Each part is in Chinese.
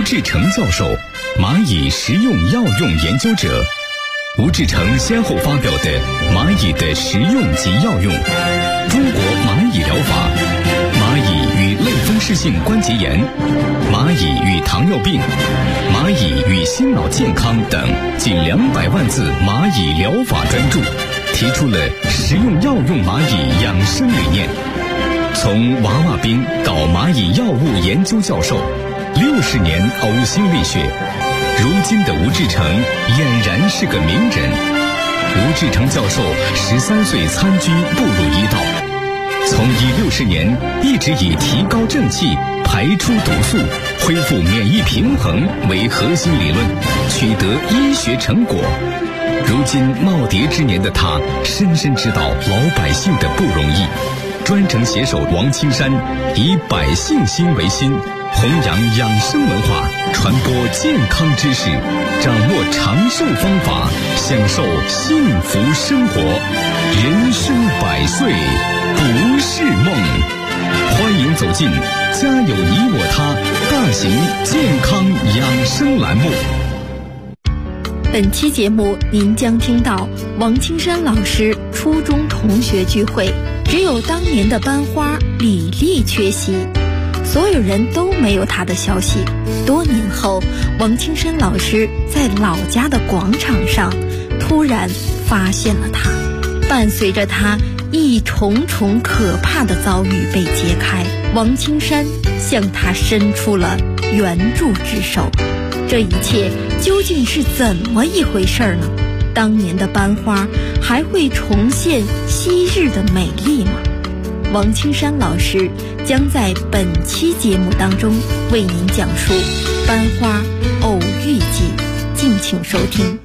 志成教授，蚂蚁食用药用研究者。吴志成先后发表的《蚂蚁的食用及药用》、《中国蚂蚁疗法》、《蚂蚁与类风湿性关节炎》、《蚂蚁与糖尿病》、《蚂蚁与心脑健康》等近200万字蚂蚁疗法专著，提出了食用药用蚂蚁养生理念。从娃娃兵到蚂蚁药物研究教授，60年呕心沥血，如今的吴志成俨然是个名人。吴志成教授13岁参军步入医道，从医60年一直以提高正气、排出毒素、恢复免疫平衡为核心理论，取得医学成果。如今耄耋之年的他，深深知道老百姓的不容易，专程携手王青山，以百姓心为心，弘扬养生文化，传播健康知识，掌握长寿方法，享受幸福生活。人生100岁不是梦。欢迎走进家有你我他大型健康养生栏目。 本期节目您将听到王青山老师初中同学聚会，只有当年的班花李丽缺席，所有人都没有她的消息。多年后，王青山老师在老家的广场上突然发现了她，伴随着她一重重可怕的遭遇被揭开，王青山向她伸出了援助之手。这一切究竟是怎么一回事呢？当年的班花还会重现昔日的美丽吗？王青山老师将在本期节目当中为您讲述《班花偶遇记》，敬请收听。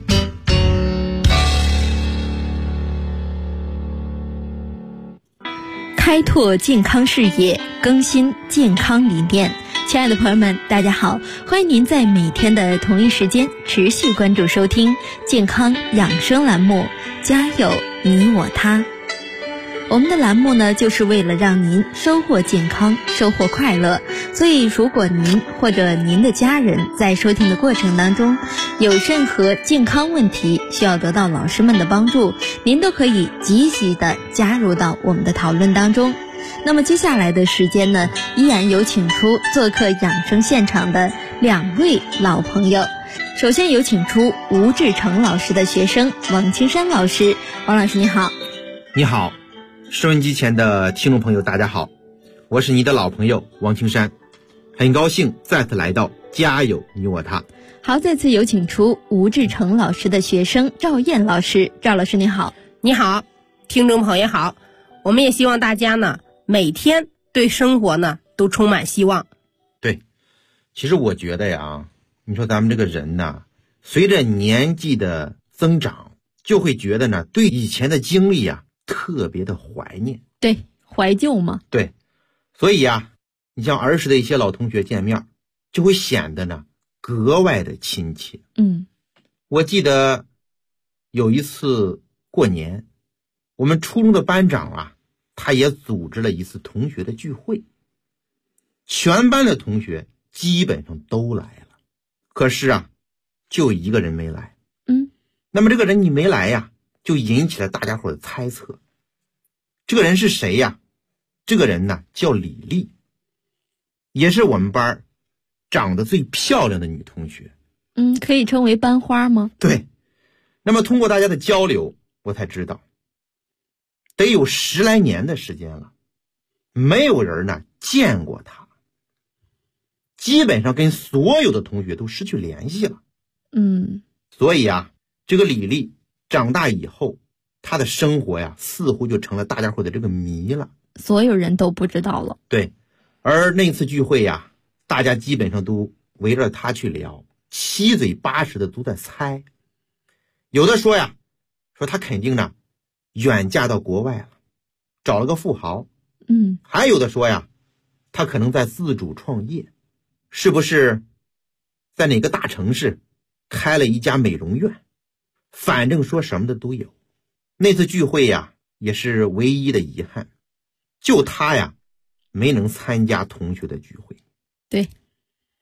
开拓健康视野，更新健康理念。亲爱的朋友们，大家好，欢迎您在每天的同一时间持续关注收听健康养生栏目《家有你我他》。我们的栏目呢，就是为了让您收获健康，收获快乐。所以如果您或者您的家人在收听的过程当中有任何健康问题需要得到老师们的帮助，您都可以积极的加入到我们的讨论当中。那么接下来的时间呢，依然有请出做客养生现场的2位老朋友。首先有请出吴志成老师的学生王青山老师。王老师你好。 你好，收音机前的听众朋友大家好，我是你的老朋友王青山，很高兴再次来到家有你我他。 好，再次有请出吴志成老师的学生赵燕老师。赵老师你好。 你好，听众朋友好。我们也希望大家呢每天对生活呢都充满希望。 对，其实我觉得呀，你说咱们这个人呢，随着年纪的增长，就会觉得呢对以前的经历啊特别的怀念。 对，怀旧嘛。 对，所以呀，你像儿时的一些老同学见面，就会显得呢格外的亲切。我记得有一次过年，我们初中的班长啊，他也组织了一次同学的聚会，全班的同学基本上都来了，可是啊，就一个人没来。那么这个人你没来呀，就引起了大家伙的猜测。这个人是谁呀？这个人呢叫李丽，也是我们班长得最漂亮的女同学。 可以称为班花吗？ 对。那么通过大家的交流，我才知道得有10来年的时间了，没有人呢见过他，基本上跟所有的同学都失去联系了。所以啊，这个李丽长大以后，她的生活呀似乎就成了大家伙的这个谜了， 所有人都不知道了。 对，而那次聚会呀，大家基本上都围着她去聊，七嘴八舌的都在猜。有的说呀，说她肯定呢远嫁到国外了，找了个富豪。还有的说呀，他可能在自主创业，是不是在哪个大城市开了一家美容院？反正说什么的都有。那次聚会呀，也是唯一的遗憾，就他呀没能参加同学的聚会。 对，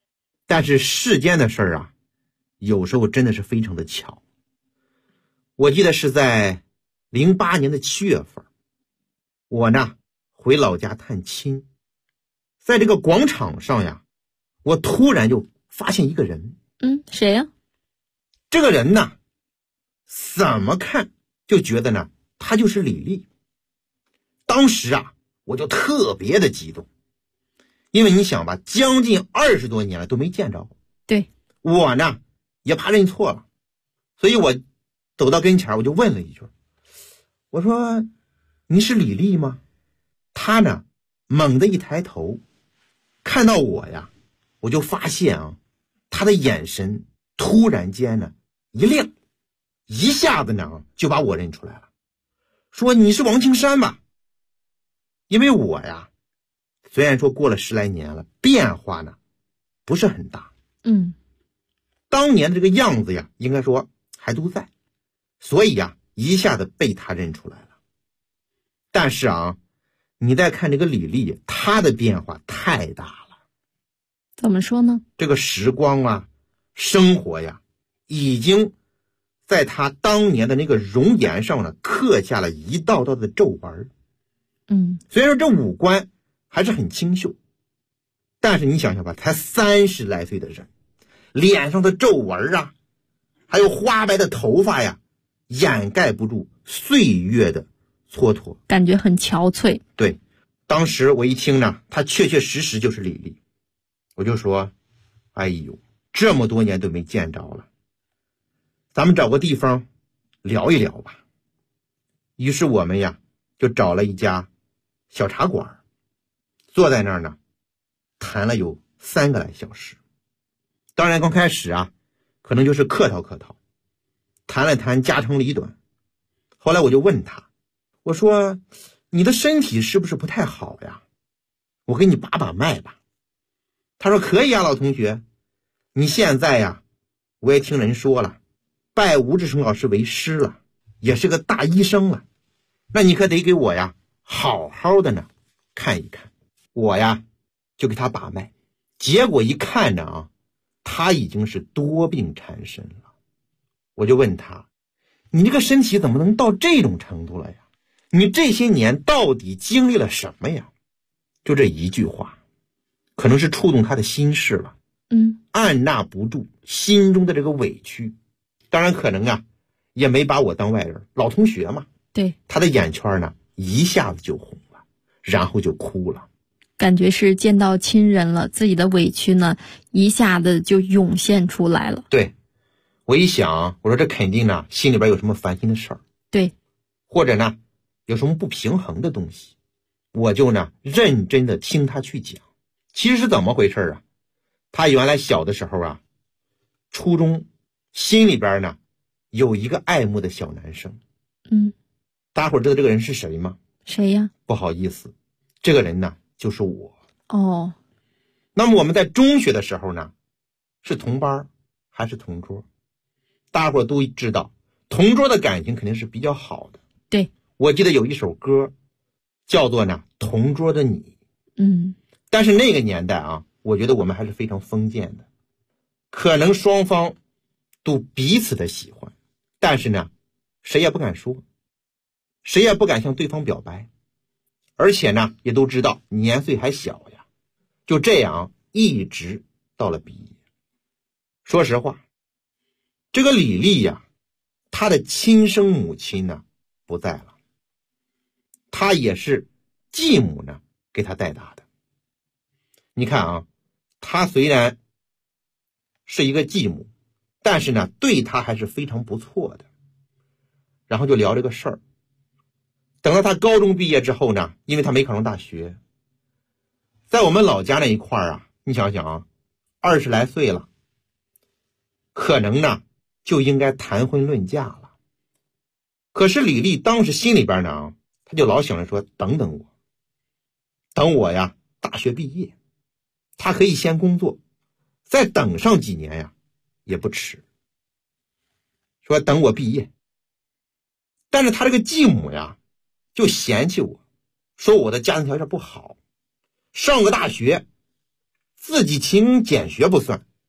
但是世间的事儿啊，有时候真的是非常的巧。我记得是在08年的7月份，我呢回老家探亲，在这个广场上呀，我突然就发现一个人。 谁呀？ 这个人呢，怎么看就觉得呢，他就是李丽。当时啊，我就特别的激动，因为你想吧，将近20多年了都没见着。 对， 我呢也怕认错了，所以我走到跟前，我就问了一句，我说你是李丽吗？他呢猛地一抬头，看到我呀，我就发现啊，他的眼神突然间呢一亮，一下子呢就把我认出来了，说你是王青山吧？因为我呀，虽然说过了10来年了，变化呢不是很大，当年的这个样子呀，应该说还都在，所以呀，一下子被他认出来了。但是啊，你再看这个李丽，她的变化太大了。 怎么说呢？这个时光啊，生活呀，已经在她当年的那个容颜上呢，刻下了一道道的皱纹。虽然说这五官还是很清秀，但是你想想吧，才30来岁的人，脸上的皱纹啊，还有花白的头发呀，掩盖不住岁月的蹉跎， 感觉很憔悴。 对，当时我一听呢，他确确实实就是李丽，我就说，哎呦，这么多年都没见着了，咱们找个地方聊一聊吧。于是我们呀，就找了一家小茶馆，坐在那儿呢，谈了有3个来小时。当然刚开始啊，可能就是客套客套，谈了谈家长里短。后来我就问他，我说你的身体是不是不太好呀？我给你把把脉吧。他说可以啊，老同学，你现在呀，我也听人说了，拜吴志成老师为师了，也是个大医生了，那你可得给我呀好好的呢看一看。我呀就给他把脉，结果一看呢啊，他已经是多病缠身了。我就问他，你这个身体怎么能到这种程度了呀？你这些年到底经历了什么呀？就这一句话，可能是触动他的心事了。按捺不住心中的这个委屈，当然可能啊也没把我当外人，老同学嘛。 对， 他的眼圈呢一下子就红了，然后就哭了， 感觉是见到亲人了，自己的委屈呢一下子就涌现出来了。 对，我一想，我说这肯定呢心里边有什么烦心的事儿， 对， 或者呢有什么不平衡的东西，我就呢认真的听他去讲。其实是怎么回事啊？他原来小的时候啊，初中心里边呢有一个爱慕的小男生。大伙知道这个人是谁吗？ 谁呀？ 不好意思，这个人呢就是我。 哦， 那么我们在中学的时候呢，是同班还是同桌？大伙都知道，同桌的感情肯定是比较好的。 对， 我记得有一首歌叫做呢《同桌的你》。但是那个年代啊，我觉得我们还是非常封建的，可能双方都彼此的喜欢，但是呢谁也不敢说，谁也不敢向对方表白，而且呢也都知道年岁还小呀，就这样一直到了毕业。说实话，这个李丽呀，她的亲生母亲呢不在了，她也是继母呢给她带大的。你看啊，她虽然是一个继母，但是呢对她还是非常不错的。然后就聊这个事儿。等到他高中毕业之后呢，因为他没考上大学，在我们老家那一块啊，你想想啊，20来岁了，可能呢就应该谈婚论嫁了。可是李丽当时心里边呢，他就老想着说，等等我，等我呀大学毕业，他可以先工作，再等上几年呀也不迟。说等我毕业。但是他这个继母呀就嫌弃我，说我的家庭条件不好，上个大学自己勤工俭学不算，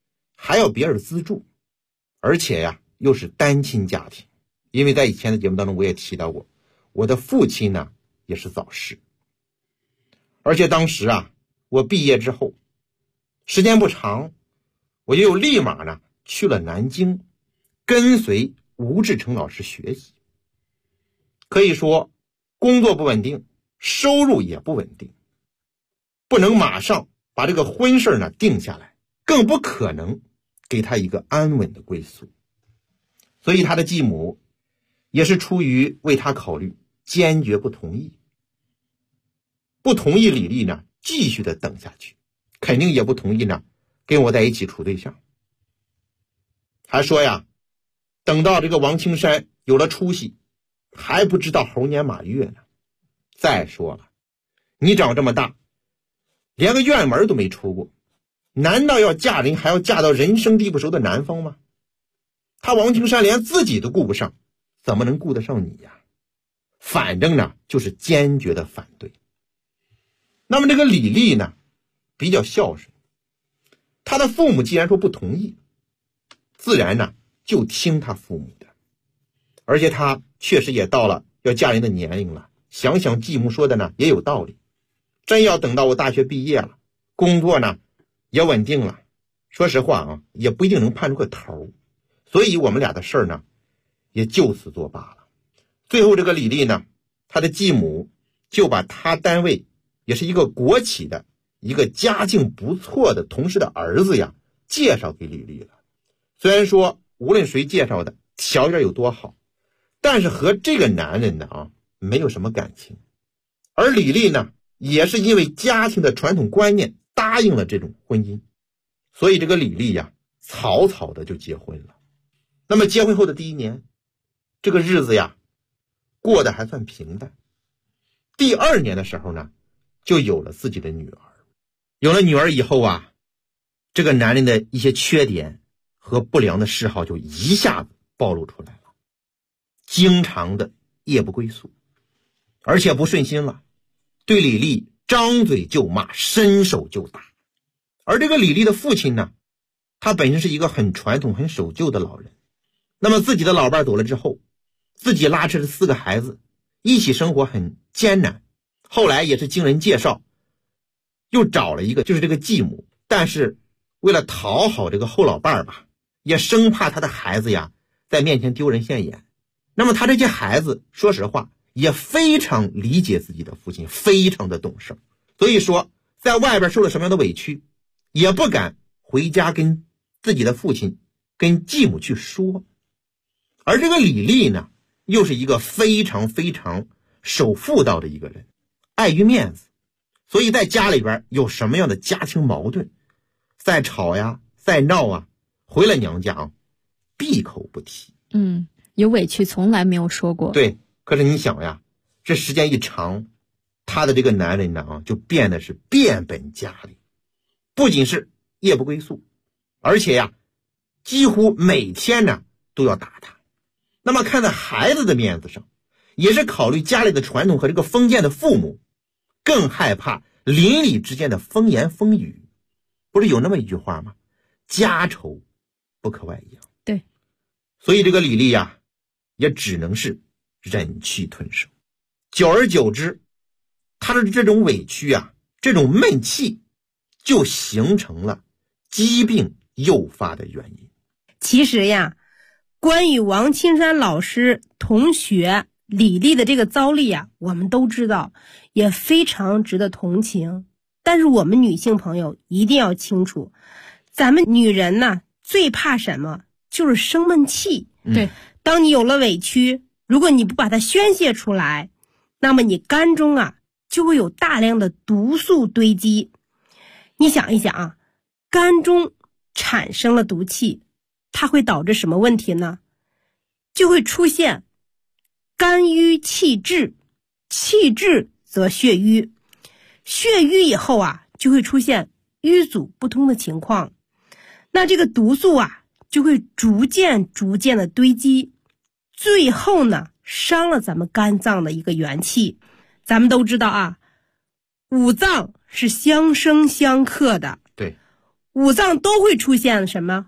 还要别人资助，而且呀又是单亲家庭。因为在以前的节目当中我也提到过，我的父亲呢也是早逝，而且当时啊我毕业之后时间不长，我就立马呢去了南京，跟随吴志成老师学习。可以说工作不稳定，收入也不稳定，不能马上把这个婚事呢定下来，更不可能给他一个安稳的归宿。所以他的继母也是出于为他考虑，坚决不同意李丽呢继续的等下去，肯定也不同意呢跟我在一起处对象。还说呀，等到这个王青山有了出息，还不知道猴年马月呢。再说了，你长这么大连个院门都没出过，难道要嫁人还要嫁到人生地不熟的南方吗？他王青山连自己都顾不上，怎么能顾得上你呀？反正呢就是坚决的反对。那么这个李丽呢比较孝顺，他的父母既然说不同意，自然呢就听他父母的。而且他确实也到了要嫁人的年龄了，想想继母说的呢也有道理。真要等到我大学毕业了，工作呢也稳定了，说实话啊也不一定能盼出个头。所以我们俩的事儿呢也就此作罢了。最后这个李丽呢，她的继母就把她单位也是一个国企的一个家境不错的同事的儿子呀介绍给李丽了。虽然说无论谁介绍的条件有多好，但是和这个男人呢没有什么感情。而李丽呢也是因为家庭的传统观念答应了这种婚姻，所以这个李丽呀草草的就结婚了。那么结婚后的第一年，这个日子呀过得还算平淡。第二年的时候呢，就有了自己的女儿。有了女儿以后啊，这个男人的一些缺点和不良的嗜好就一下子暴露出来了，经常的夜不归宿，而且不顺心了，对李丽张嘴就骂，伸手就打。而这个李丽的父亲呢，他本身是一个很传统很守旧的老人，那么自己的老伴走了之后，自己拉扯着4个孩子一起生活很艰难。后来也是经人介绍又找了一个就是这个继母，但是为了讨好这个后老伴吧，也生怕他的孩子呀在面前丢人现眼。那么他这些孩子说实话也非常理解自己的父亲，非常的懂事，所以说在外边受了什么样的委屈也不敢回家跟自己的父亲跟继母去说。而这个李丽呢又是一个非常非常守妇道的一个人，碍于面子，所以在家里边有什么样的家庭矛盾，再吵呀再闹啊，回了娘家闭口不提。 有委屈从来没有说过。 对，可是你想呀，这时间一长，他的这个男人呢就变得是变本加厉，不仅是夜不归宿，而且呀几乎每天呢都要打他。那么看在孩子的面子上，也是考虑家里的传统和这个封建的父母，更害怕邻里之间的风言风语。不是有那么一句话吗？家丑不可外扬。 对， 所以这个李丽呀也只能是忍气吞声。久而久之，他的这种委屈啊，这种闷气就形成了疾病诱发的原因。 其实呀，关于王青山老师同学李丽的这个遭历啊，我们都知道，也非常值得同情。但是我们女性朋友一定要清楚，咱们女人呢最怕什么？就是生闷气。 对， 当你有了委屈，如果你不把它宣泄出来，那么你肝中啊就会有大量的毒素堆积。你想一想啊，肝中产生了毒气，它会导致什么问题呢？就会出现肝郁气滞，气滞则血瘀，血瘀以后啊就会出现瘀阻不通的情况。那这个毒素啊就会逐渐的堆积，最后呢伤了咱们肝脏的一个元气。咱们都知道啊，五脏是相生相克的， 对， 五脏都会出现什么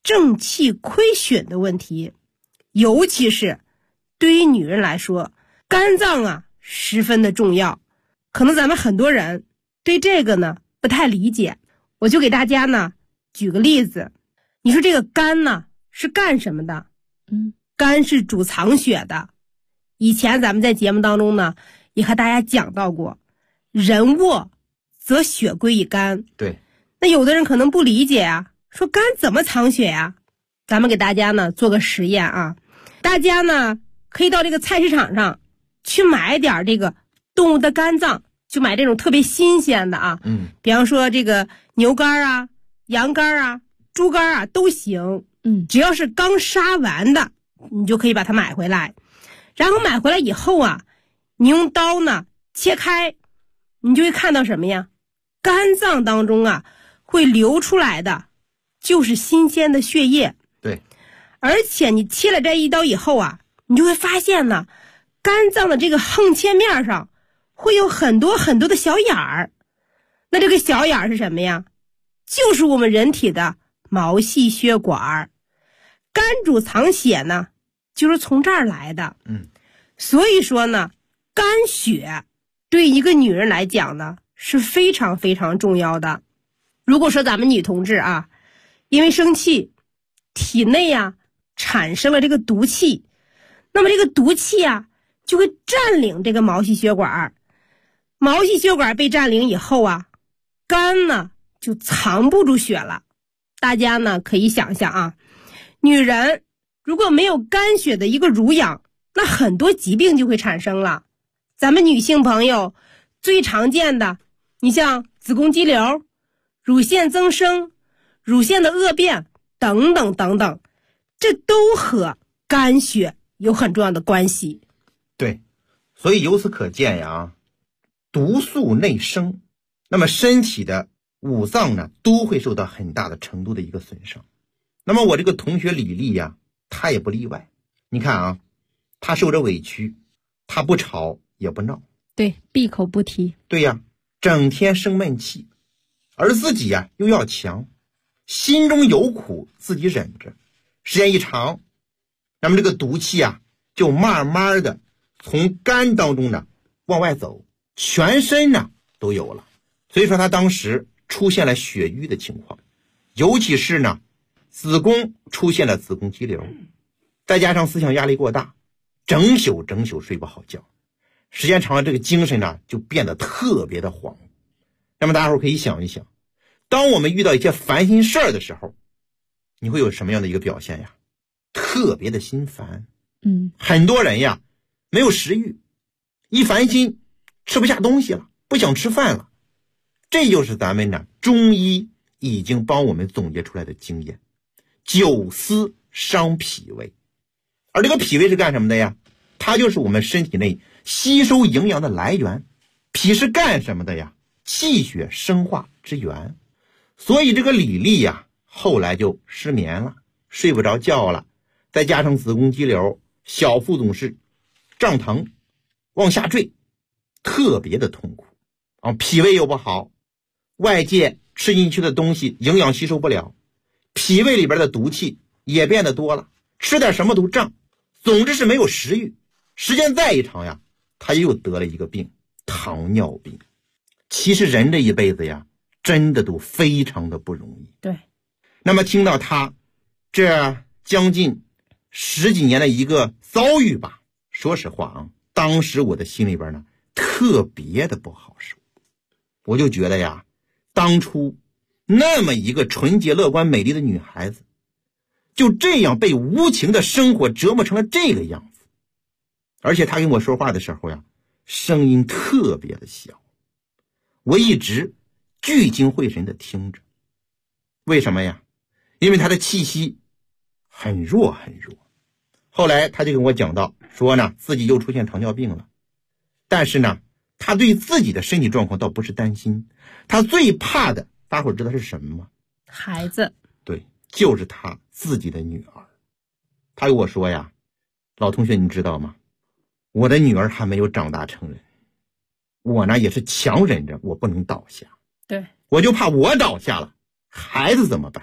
正气亏损的问题，尤其是对于女人来说，肝脏啊十分的重要。可能咱们很多人对这个呢不太理解，我就给大家呢举个例子。你说这个肝呢是干什么的？肝是主藏血的。以前咱们在节目当中呢也和大家讲到过，人卧则血归于肝。 对， 那有的人可能不理解啊，说肝怎么藏血呀？咱们给大家呢做个实验啊，大家呢可以到这个菜市场上去买点这个动物的肝脏，就买这种特别新鲜的啊，比方说这个牛肝啊、羊肝啊、猪肝啊都行，只要是刚杀完的，你就可以把它买回来。然后买回来以后啊，你用刀呢切开，你就会看到什么呀？肝脏当中啊会流出来的就是新鲜的血液。 对， 而且你切了这一刀以后啊，你就会发现呢，肝脏的这个横切面上会有很多很多的小眼儿。那这个小眼儿是什么呀？就是我们人体的毛细血管。肝主藏血呢，就是从这儿来的。所以说呢，肝血对一个女人来讲呢是非常非常重要的。如果说咱们女同志啊，因为生气，体内啊产生了这个毒气，那么这个毒气啊就会占领这个毛细血管。毛细血管被占领以后啊，肝呢就藏不住血了。大家呢可以想象啊，女人如果没有肝血的一个濡养，那很多疾病就会产生了。咱们女性朋友最常见的，你像子宫肌瘤、乳腺增生、乳腺的恶变等等等等，这都和肝血有很重要的关系。 对，所以由此可见呀，毒素内生，那么身体的五脏呢都会受到很大的程度的一个损伤。那么我这个同学李丽呀，她也不例外。你看啊，她受着委屈，她不吵也不闹， 对，闭口不提。 对呀，整天生闷气，而自己呀又要强，心中有苦自己忍着，时间一长，那么这个毒气啊就慢慢的从肝当中呢往外走，全身呢都有了。所以说他当时出现了血瘀的情况，尤其是呢子宫出现了子宫肌瘤，再加上思想压力过大，整宿睡不好觉，时间长了这个精神呢就变得特别的恍惚。那么大伙可以想一想，当我们遇到一些烦心事儿的时候，你会有什么样的一个表现呀？特别的心烦。很多人呀没有食欲，一烦心吃不下东西了，不想吃饭了。这就是咱们呢中医已经帮我们总结出来的经验，久思伤脾胃。而这个脾胃是干什么的呀？它就是我们身体内吸收营养的来源。脾是干什么的呀？气血生化之源。所以这个李丽呀后来就失眠了，睡不着觉了，再加上子宫肌瘤，小腹总是胀疼往下坠，特别的痛苦啊！脾胃又不好，外界吃进去的东西营养吸收不了，脾胃里边的毒气也变得多了，吃点什么都胀，总之是没有食欲。时间再一长呀，他又得了一个病，糖尿病。其实人这一辈子呀真的都非常的不容易。 对， 那么听到他这将近10几年的一个遭遇吧，说实话啊，当时我的心里边呢特别的不好受。我就觉得呀，当初那么一个纯洁乐观美丽的女孩子，就这样被无情的生活折磨成了这个样子。而且她跟我说话的时候呀，声音特别的小，我一直聚精会神的听着。为什么呀？因为她的气息很弱很弱。后来她就跟我讲到说呢，自己又出现糖尿病了，但是呢她对自己的身体状况倒不是担心，她最怕的大伙知道是什么吗？ 孩子。 对，就是她自己的女儿。她跟我说呀，老同学你知道吗，我的女儿还没有长大成人，我呢也是强忍着我不能倒下。 对， 我就怕我倒下了，孩子怎么办？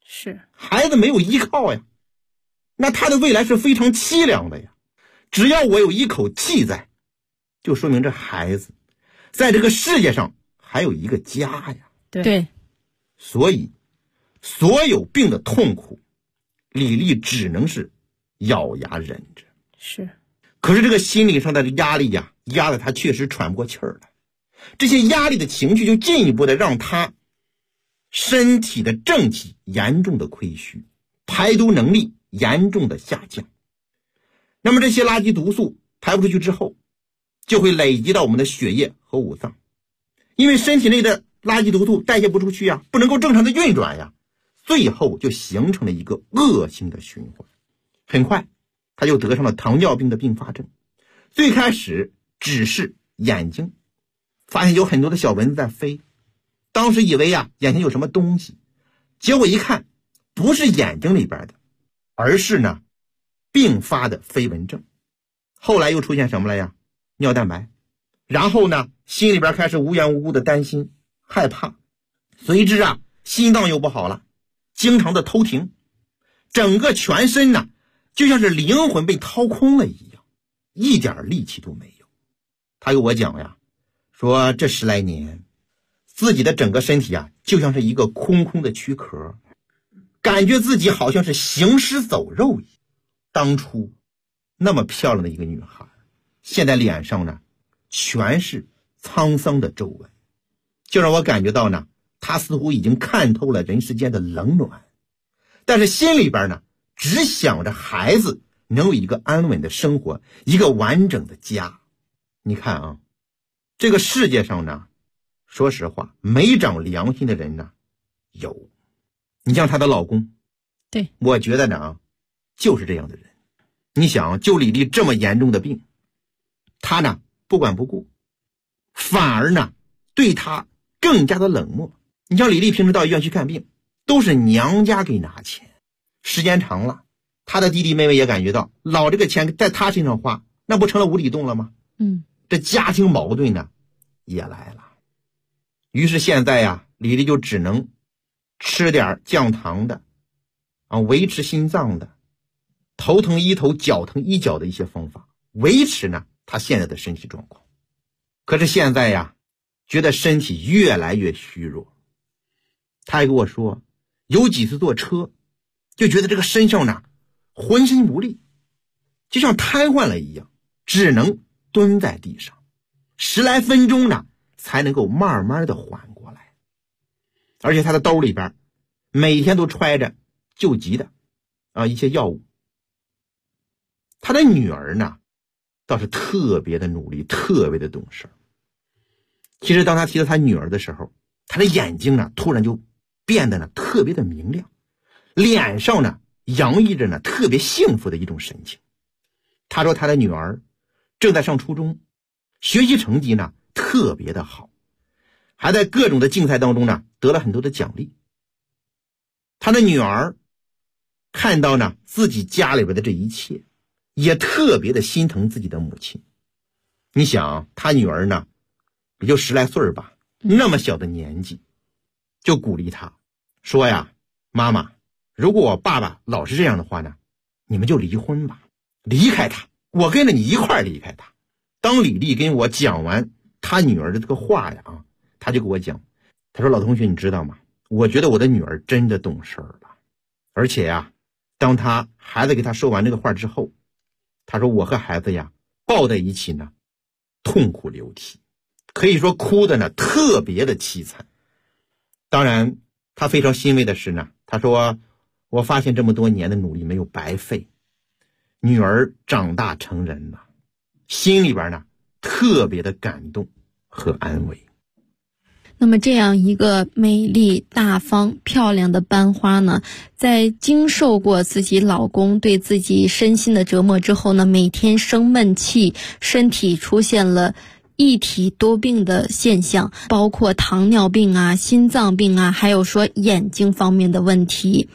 是， 孩子没有依靠呀，那他的未来是非常凄凉的呀。只要我有一口气在，就说明这孩子在这个世界上还有一个家呀。 对， 所以所有病的痛苦，李丽只能是咬牙忍着。 是， 可是这个心理上的压力呀，压得他确实喘不过气儿来。这些压力的情绪就进一步的让他身体的正气严重的亏虚，排毒能力严重的下降。那么这些垃圾毒素排不出去之后，就会累积到我们的血液和五脏，因为身体内的垃圾毒素代谢不出去呀，不能够正常的运转呀，最后就形成了一个恶性的循环。很快他就得上了糖尿病的并发症。最开始只是眼睛发现有很多的小蚊子在飞，当时以为呀眼前有什么东西，结果一看不是眼睛里边的，而是呢并发的飞蚊症。后来又出现什么了呀？尿蛋白。然后呢心里边开始无缘无故的担心害怕，随之啊心脏又不好了，经常的偷停，整个全身呢就像是灵魂被掏空了一样，一点力气都没有。他给我讲呀，说这10来年自己的整个身体啊就像是一个空空的躯壳，感觉自己好像是行尸走肉一样。当初那么漂亮的一个女孩，现在脸上呢全是沧桑的皱纹，就让我感觉到呢她似乎已经看透了人世间的冷暖，但是心里边呢只想着孩子能有一个安稳的生活，一个完整的家。你看啊，这个世界上呢，说实话没长良心的人呢有。你像她的老公， 对， 我觉得呢就是这样的人。你想就李丽这么严重的病，他呢不管不顾，反而呢对他更加的冷漠。你像李丽平时到医院去看病都是娘家给拿钱，时间长了他的弟弟妹妹也感觉到老这个钱在他身上花，那不成了无底洞了吗？这家庭矛盾呢也来了。于是现在呀李丽就只能吃点降糖的维持心脏的，头疼医头脚疼医脚的一些方法，维持呢他现在的身体状况。可是现在呀觉得身体越来越虚弱。他还跟我说有几次坐车就觉得这个身上呢浑身无力，就像瘫痪了一样，只能蹲在地上10来分钟呢才能够慢慢的缓过来。而且他的兜里边每天都揣着救急的一些药物。他的女儿呢倒是特别的努力，特别的懂事。其实当他提到他女儿的时候，他的眼睛呢突然就变得呢特别的明亮，脸上呢洋溢着呢特别幸福的一种神情。他说他的女儿正在上初中，学习成绩呢特别的好，还在各种的竞赛当中呢得了很多的奖励。他的女儿看到呢自己家里边的这一切，也特别的心疼自己的母亲。你想他女儿呢也就10来岁吧，那么小的年纪，就鼓励他说呀，妈妈，如果我爸爸老是这样的话呢，你们就离婚吧，离开他，我跟着你一块儿离开他。当李丽跟我讲完他女儿的这个话呀他就跟我讲，他说老同学你知道吗，我觉得我的女儿真的懂事了。而且呀当他孩子给他说完这个话之后，他说我和孩子呀抱在一起呢痛哭流涕，可以说哭的呢特别的凄惨。当然他非常欣慰的是呢，他说我发现这么多年的努力没有白费，女儿长大成人了，心里边呢特别的感动和安慰。 那么这样一个美丽大方漂亮的班花呢，在经受过自己老公对自己身心的折磨之后呢，每天生闷气，身体出现了一体多病的现象，包括糖尿病啊、心脏病啊，还有说眼睛方面的问题。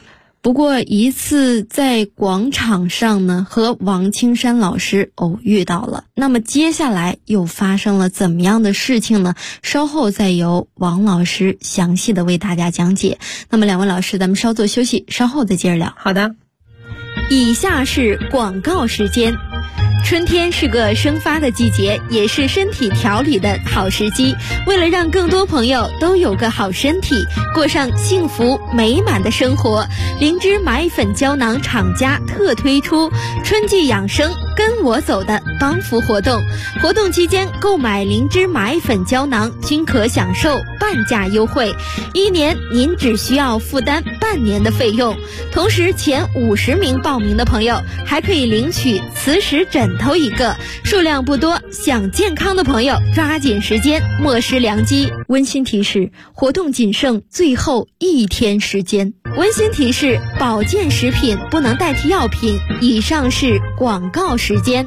不过一次在广场上呢，和王青山老师偶遇到了。那么接下来又发生了怎么样的事情呢？稍后再由王老师详细的为大家讲解。那么两位老师，咱们稍作休息，稍后再接着聊。 好的。 以下是广告时间。春天是个生发的季节，也是身体调理的好时机。为了让更多朋友都有个好身体，过上幸福美满的生活，灵芝蚂蚁粉胶囊厂家特推出春季养生跟我走的帮扶活动。活动期间购买灵芝蚂蚁粉胶囊均可享受半价优惠，1年您只需要负担半年的费用。同时前50名报名的朋友还可以领取磁石枕头1个，数量不多，想健康的朋友抓紧时间，莫失良机。温馨提示，活动仅剩最后1天时间。温馨提示，保健食品不能代替药品。以上是广告时间。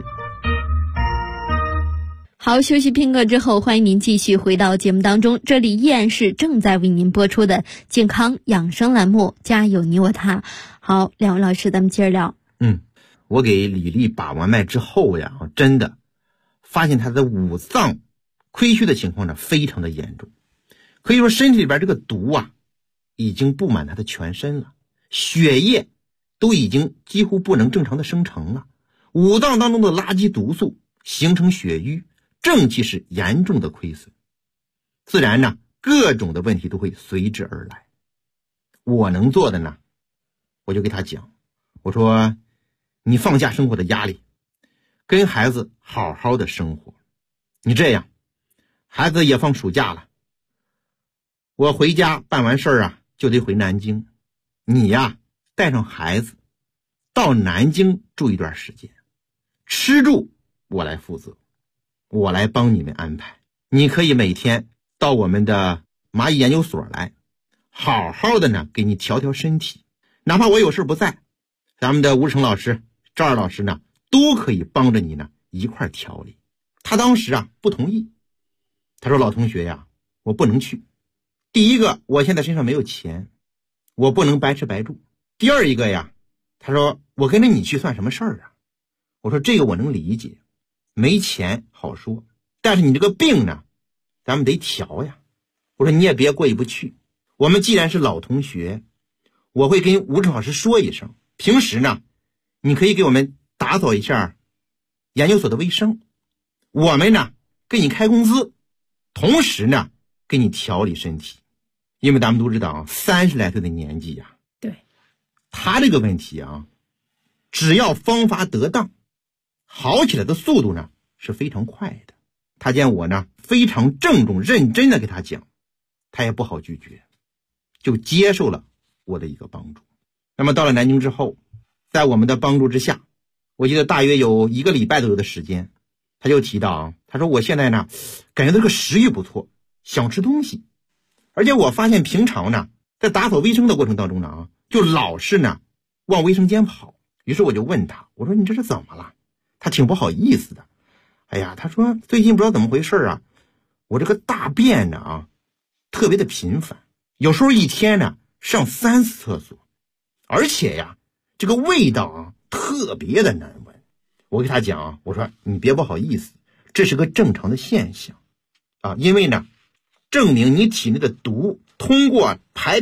好，休息片刻之后，欢迎您继续回到节目当中，这里依然是正在为您播出的健康养生栏目，家有你我他。好，两位老师，咱们接着聊。 我给李丽把完脉之后呀，真的发现她的五脏亏虚的情况呢非常的严重，可以说身体里边这个毒啊已经布满她的全身了，血液都已经几乎不能正常的生成了，五脏当中的垃圾毒素形成血瘀，正气是严重的亏损，自然呢各种的问题都会随之而来。我能做的呢，我就给她讲，我说你放下生活的压力，跟孩子好好的生活。你这样，孩子也放暑假了，我回家办完事儿啊，就得回南京。你呀，带上孩子到南京住一段时间，吃住我来负责，我来帮你们安排。你可以每天到我们的蚂蚁研究所来，好好的呢给你调调身体，哪怕我有事不在，咱们的吴成老师赵二老师呢都可以帮着你呢一块调理。他当时啊不同意，他说老同学呀，我不能去。第一个，我现在身上没有钱，我不能白吃白住。第二一个呀，他说我跟着你去算什么事儿啊？我说这个我能理解，没钱好说，但是你这个病呢咱们得调呀。我说你也别过意不去，我们既然是老同学，我会跟吴成老师说一声，平时呢你可以给我们打扫一下研究所的卫生，我们呢给你开工资，同时呢给你调理身体。因为咱们都知道啊，30来岁的年纪啊， 对， 他这个问题啊，只要方法得当，好起来的速度呢是非常快的。他见我呢非常郑重认真的给他讲，他也不好拒绝，就接受了我的一个帮助。那么到了南京之后，在我们的帮助之下，我记得大约有1个礼拜左右的时间，他就提到啊，他说我现在呢感觉这个食欲不错，想吃东西，而且我发现平常呢在打扫卫生的过程当中呢啊，就老是呢往卫生间跑。于是我就问他，我说你这是怎么了？他挺不好意思的，哎呀，他说最近不知道怎么回事啊，我这个大便呢啊特别的频繁，有时候一天呢上3次厕所，而且呀这个味道啊特别的难闻。我给他讲啊，我说你别不好意思，这是个正常的现象啊，因为呢证明你体内的毒通过排